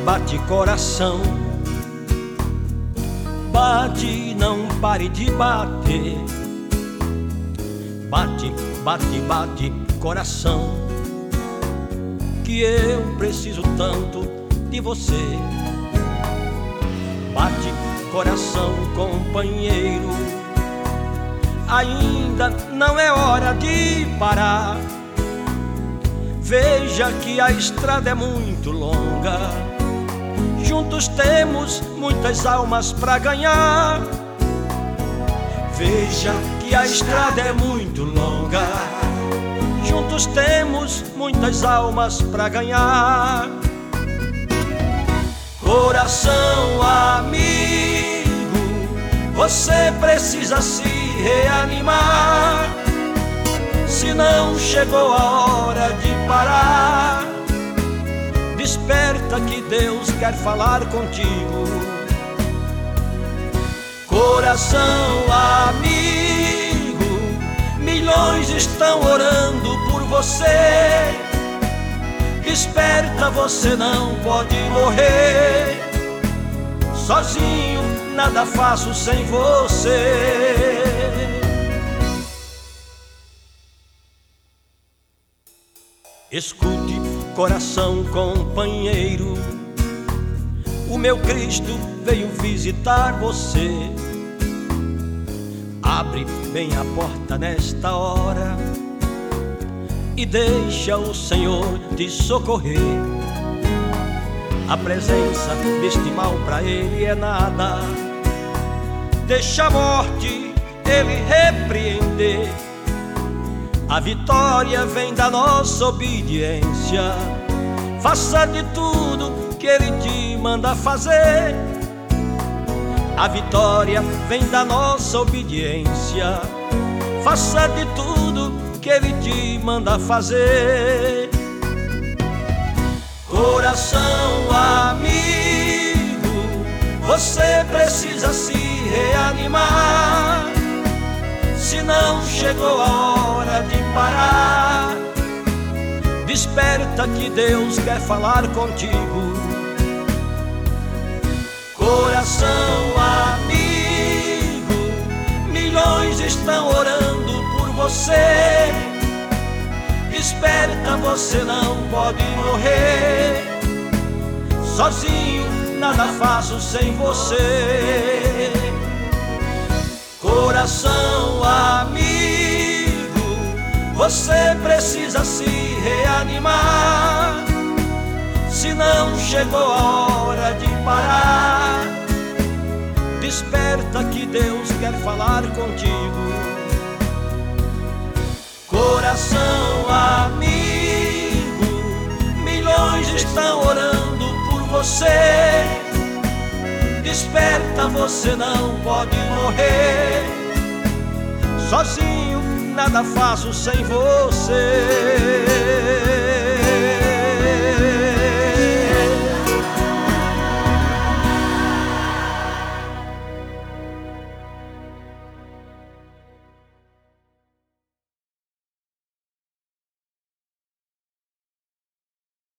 bate coração. Bate, não pare de bater. Bate, bate, bate coração, que eu preciso tanto de você. Bate coração, companheiro, ainda não é hora de parar. Veja que a estrada é muito longa, juntos temos muitas almas pra ganhar. Veja que a estrada é muito longa, juntos temos muitas almas pra ganhar. Coração amigo, você precisa se reanimar, senão chegou a hora de parar. Desperta que Deus quer falar contigo. Coração amigo, milhões estão orando por você. Desperta, você não pode morrer. Sozinho nada faço sem você. Escute, coração companheiro, o meu Cristo veio visitar você. Abre bem a porta nesta hora e deixa o Senhor te socorrer. A presença deste mal pra ele é nada. Deixa a morte ele repreender. A vitória vem da nossa obediência. Faça de tudo que ele te manda fazer. A vitória vem da nossa obediência. Faça de tudo que ele te manda fazer. Coração amigo, você precisa se reanimar, senão chegou a hora de parar. Desperta que Deus quer falar contigo. Coração amigo, milhões estão orando por você. Desperta, você não pode morrer. Sozinho nada faço sem você. Coração amigo, você precisa se reanimar, senão chegou a hora de parar. Desperta que Deus quer falar contigo. Coração amigo, milhões estão orando por você. Desperta, você não pode morrer. Sozinho nada faço sem você.